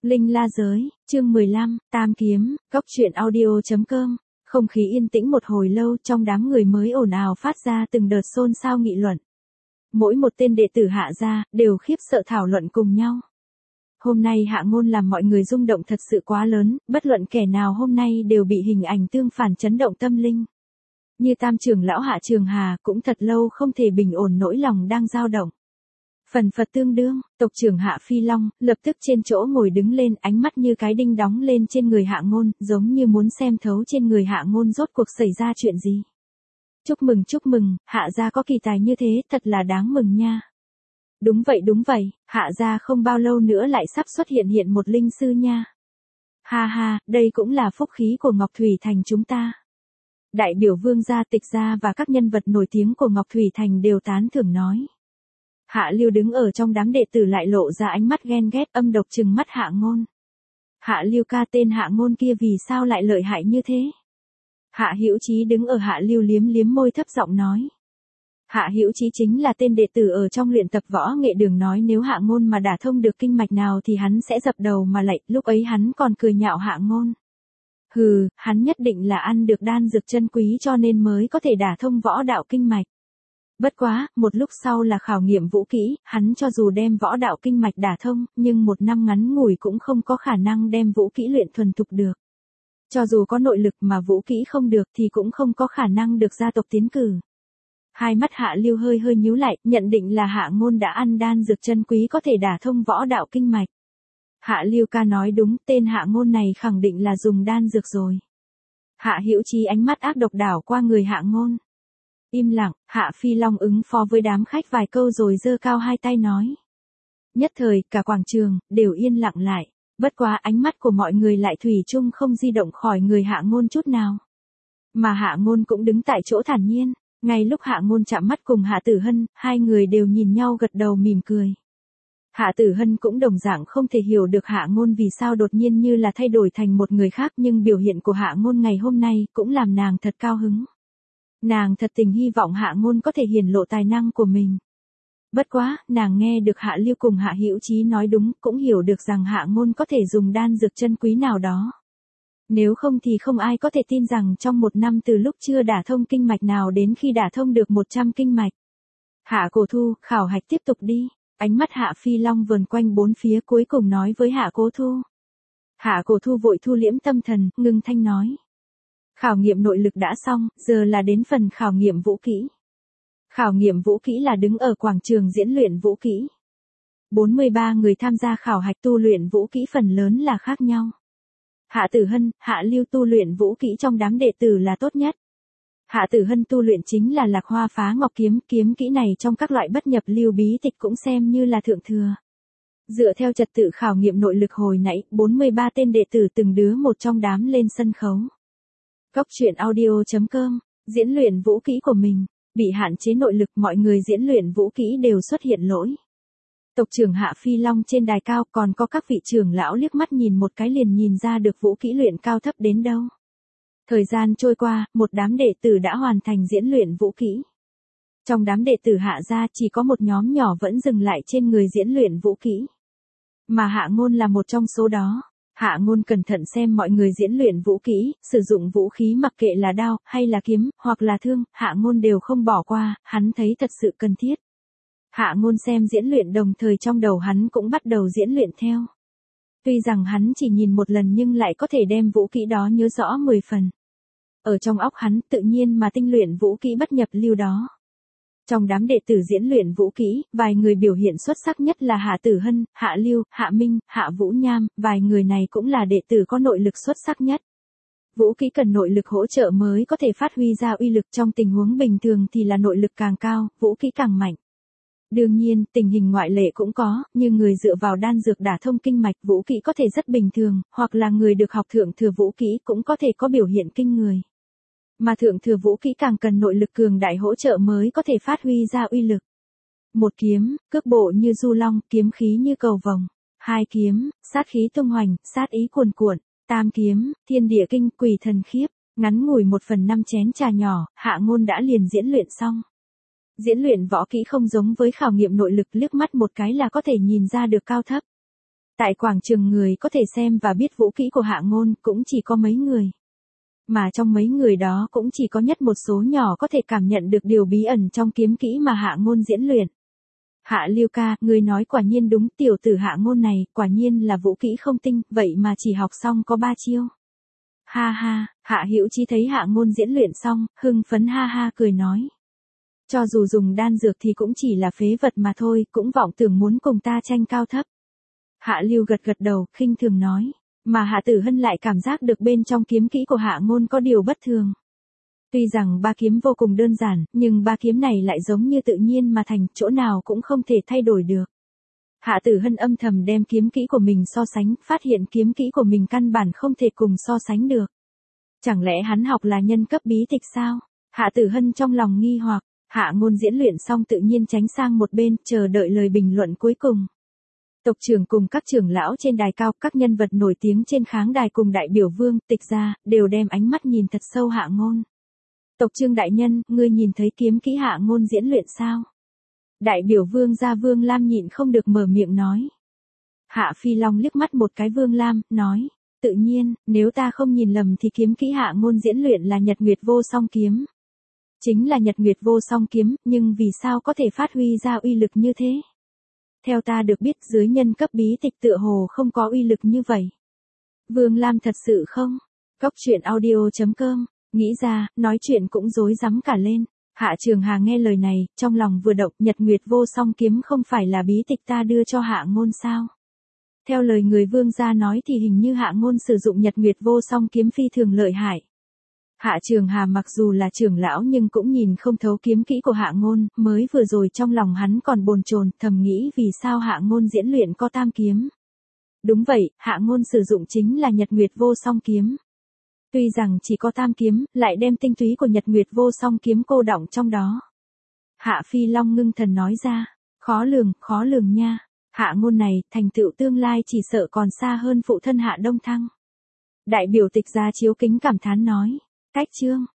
Linh La Giới, chương 15, Tam Kiếm, Cốc truyện audio.com. Không khí yên tĩnh một hồi lâu, trong đám người mới ồn ào phát ra từng đợt xôn xao nghị luận. Mỗi một tên đệ tử Hạ gia đều khiếp sợ thảo luận cùng nhau. Hôm nay Hạ Ngôn làm mọi người rung động thật sự quá lớn, bất luận kẻ nào hôm nay đều bị hình ảnh tương phản chấn động tâm linh. Như Tam trưởng lão Hạ Trường Hà cũng thật lâu không thể bình ổn nỗi lòng đang dao động. Phần phật tương đương, tộc trưởng Hạ Phi Long, lập tức trên chỗ ngồi đứng lên, ánh mắt như cái đinh đóng lên trên người Hạ Ngôn, giống như muốn xem thấu trên người Hạ Ngôn rốt cuộc xảy ra chuyện gì. Chúc mừng, Hạ gia có kỳ tài như thế, thật là đáng mừng nha. Đúng vậy, Hạ gia không bao lâu nữa lại sắp xuất hiện một linh sư nha. Ha ha, đây cũng là phúc khí của Ngọc Thủy Thành chúng ta. Đại biểu Vương gia, Tịch gia và các nhân vật nổi tiếng của Ngọc Thủy Thành đều tán thưởng nói. Hạ Lưu đứng ở trong đám đệ tử lại lộ ra ánh mắt ghen ghét âm độc trừng mắt Hạ Ngôn. Hạ Lưu ca, tên Hạ Ngôn kia vì sao lại lợi hại như thế? Hạ Hữu Chí đứng ở Hạ Lưu liếm môi thấp giọng nói. Hạ Hữu Chí chính là tên đệ tử ở trong luyện tập võ nghệ đường, nói nếu Hạ Ngôn mà đả thông được kinh mạch nào thì hắn sẽ dập đầu mà lạy, lúc ấy hắn còn cười nhạo Hạ Ngôn. Hừ, hắn nhất định là ăn được đan dược chân quý cho nên mới có thể đả thông võ đạo kinh mạch. Bất quá, một lúc sau là khảo nghiệm vũ kỹ, hắn cho dù đem võ đạo kinh mạch đả thông, nhưng một năm ngắn ngủi cũng không có khả năng đem vũ kỹ luyện thuần thục được. Cho dù có nội lực mà vũ kỹ không được thì cũng không có khả năng được gia tộc tiến cử. Hai mắt Hạ Lưu hơi nhíu lại, nhận định là Hạ Ngôn đã ăn đan dược chân quý có thể đả thông võ đạo kinh mạch. Hạ Lưu ca nói đúng, tên Hạ Ngôn này khẳng định là dùng đan dược rồi. Hạ Hữu Chí ánh mắt ác độc đảo qua người Hạ Ngôn. Im lặng, Hạ Phi Long ứng phó với đám khách vài câu rồi giơ cao hai tay nói. Nhất thời, cả quảng trường, đều yên lặng lại. Bất quá ánh mắt của mọi người lại thủy chung không di động khỏi người Hạ Ngôn chút nào. Mà Hạ Ngôn cũng đứng tại chỗ thản nhiên. Ngay lúc Hạ Ngôn chạm mắt cùng Hạ Tử Hân, hai người đều nhìn nhau gật đầu mỉm cười. Hạ Tử Hân cũng đồng dạng không thể hiểu được Hạ Ngôn vì sao đột nhiên như là thay đổi thành một người khác, nhưng biểu hiện của Hạ Ngôn ngày hôm nay cũng làm nàng thật cao hứng. Nàng thật tình hy vọng Hạ Ngôn có thể hiển lộ tài năng của mình. Bất quá, nàng nghe được Hạ Lưu cùng Hạ Hữu Chí nói đúng, cũng hiểu được rằng Hạ Ngôn có thể dùng đan dược chân quý nào đó. Nếu không thì không ai có thể tin rằng trong một năm từ lúc chưa đả thông kinh mạch nào đến khi đả thông được 100 kinh mạch. Hạ Cổ Thu, khảo hạch tiếp tục đi. Ánh mắt Hạ Phi Long vờn quanh bốn phía cuối cùng nói với Hạ Cố Thu. Hạ Cổ Thu vội thu liễm tâm thần, ngưng thanh nói. Khảo nghiệm nội lực đã xong, giờ là đến phần khảo nghiệm vũ kỹ. Khảo nghiệm vũ kỹ là đứng ở quảng trường diễn luyện vũ kỹ. 43 người tham gia khảo hạch tu luyện vũ kỹ phần lớn là khác nhau. Hạ Tử Hân, Hạ Lưu tu luyện vũ kỹ trong đám đệ tử là tốt nhất. Hạ Tử Hân tu luyện chính là Lạc Hoa Phá Ngọc kiếm, kiếm kỹ này trong các loại bất nhập lưu bí tịch cũng xem như là thượng thừa. Dựa theo trật tự khảo nghiệm nội lực hồi nãy, 43 tên đệ tử từng đứa một trong đám lên sân khấu. Cốc truyện audio.com, diễn luyện vũ kỹ của mình, bị hạn chế nội lực, mọi người diễn luyện vũ kỹ đều xuất hiện lỗi. Tộc trưởng Hạ Phi Long trên đài cao, còn có các vị trưởng lão liếc mắt nhìn một cái liền nhìn ra được vũ kỹ luyện cao thấp đến đâu. Thời gian trôi qua, một đám đệ tử đã hoàn thành diễn luyện vũ kỹ. Trong đám đệ tử Hạ gia chỉ có một nhóm nhỏ vẫn dừng lại trên người diễn luyện vũ kỹ. Mà Hạ Ngôn là một trong số đó. Hạ Ngôn cẩn thận xem mọi người diễn luyện vũ kỹ, sử dụng vũ khí mặc kệ là đao, hay là kiếm, hoặc là thương, Hạ Ngôn đều không bỏ qua, hắn thấy thật sự cần thiết. Hạ Ngôn xem diễn luyện đồng thời trong đầu hắn cũng bắt đầu diễn luyện theo. Tuy rằng hắn chỉ nhìn một lần nhưng lại có thể đem vũ kỹ đó nhớ rõ 10 phần. Ở trong óc hắn tự nhiên mà tinh luyện vũ kỹ bất nhập lưu đó. Trong đám đệ tử diễn luyện vũ kỹ, vài người biểu hiện xuất sắc nhất là Hạ Tử Hân, Hạ Lưu, Hạ Minh, Hạ Vũ Nham, vài người này cũng là đệ tử có nội lực xuất sắc nhất. Vũ kỹ cần nội lực hỗ trợ mới có thể phát huy ra uy lực, trong tình huống bình thường thì là nội lực càng cao, vũ kỹ càng mạnh. Đương nhiên, tình hình ngoại lệ cũng có, như người dựa vào đan dược đả thông kinh mạch vũ kỹ có thể rất bình thường, hoặc là người được học thượng thừa vũ kỹ cũng có thể có biểu hiện kinh người. Mà thượng thừa vũ kỹ càng cần nội lực cường đại hỗ trợ mới có thể phát huy ra uy lực. Một kiếm, cước bộ như du long, kiếm khí như cầu vồng. Hai kiếm, sát khí tung hoành, sát ý cuồn cuộn. Tam kiếm, thiên địa kinh, quỷ thần khiếp. Ngắn ngủi 1/5 chén trà nhỏ, Hạ Ngôn đã liền diễn luyện xong. Diễn luyện võ kỹ không giống với khảo nghiệm nội lực, liếc mắt một cái là có thể nhìn ra được cao thấp. Tại quảng trường người có thể xem và biết vũ kỹ của Hạ Ngôn cũng chỉ có mấy người. Mà trong mấy người đó cũng chỉ có nhất một số nhỏ có thể cảm nhận được điều bí ẩn trong kiếm kỹ mà Hạ Ngôn diễn luyện. Hạ Lưu ca, ngươi nói quả nhiên đúng, tiểu tử Hạ Ngôn này, quả nhiên là vũ kỹ không tinh, vậy mà chỉ học xong có 3 chiêu. Ha ha, Hạ Hữu Chí thấy Hạ Ngôn diễn luyện xong, hưng phấn ha ha cười nói. Cho dù dùng đan dược thì cũng chỉ là phế vật mà thôi, cũng vọng tưởng muốn cùng ta tranh cao thấp. Hạ Lưu gật gật đầu, khinh thường nói. Mà Hạ Tử Hân lại cảm giác được bên trong kiếm kỹ của Hạ Ngôn có điều bất thường. Tuy rằng 3 kiếm vô cùng đơn giản, nhưng 3 kiếm này lại giống như tự nhiên mà thành, chỗ nào cũng không thể thay đổi được. Hạ Tử Hân âm thầm đem kiếm kỹ của mình so sánh, phát hiện kiếm kỹ của mình căn bản không thể cùng so sánh được. Chẳng lẽ hắn học là nhân cấp bí tịch sao? Hạ Tử Hân trong lòng nghi hoặc, Hạ Ngôn diễn luyện xong tự nhiên tránh sang một bên, chờ đợi lời bình luận cuối cùng. Tộc trưởng cùng các trưởng lão trên đài cao, các nhân vật nổi tiếng trên kháng đài cùng đại biểu Vương, Tịch gia, đều đem ánh mắt nhìn thật sâu Hạ Ngôn. Tộc Trương đại nhân, ngươi nhìn thấy kiếm kỹ Hạ Ngôn diễn luyện sao? Đại biểu Vương gia Vương Lam nhịn không được mở miệng nói. Hạ Phi Long liếc mắt một cái Vương Lam, nói, tự nhiên, nếu ta không nhìn lầm thì kiếm kỹ Hạ Ngôn diễn luyện là Nhật Nguyệt Vô Song kiếm. Chính là Nhật Nguyệt Vô Song kiếm, nhưng vì sao có thể phát huy ra uy lực như thế? Theo ta được biết dưới nhân cấp bí tịch tựa hồ không có uy lực như vậy. Vương Lam thật sự không? Góc truyện audio.com, nghĩ ra, nói chuyện cũng rối rắm cả lên. Hạ Trường Hà nghe lời này, trong lòng vừa động, Nhật Nguyệt Vô Song kiếm không phải là bí tịch ta đưa cho Hạ Ngôn sao? Theo lời người Vương gia nói thì hình như Hạ Ngôn sử dụng Nhật Nguyệt Vô Song kiếm phi thường lợi hại. Hạ Trường Hà mặc dù là trưởng lão nhưng cũng nhìn không thấu kiếm kỹ của Hạ Ngôn, mới vừa rồi trong lòng hắn còn bồn chồn, thầm nghĩ vì sao Hạ Ngôn diễn luyện có tam kiếm. Đúng vậy, Hạ Ngôn sử dụng chính là Nhật Nguyệt Vô Song kiếm. Tuy rằng chỉ có tam kiếm, lại đem tinh túy của Nhật Nguyệt Vô Song kiếm cô đọng trong đó. Hạ Phi Long ngưng thần nói ra, khó lường nha. Hạ Ngôn này, thành tựu tương lai chỉ sợ còn xa hơn phụ thân Hạ Đông Thăng. Đại biểu Tịch gia Chiếu kính cảm thán nói. Cách chương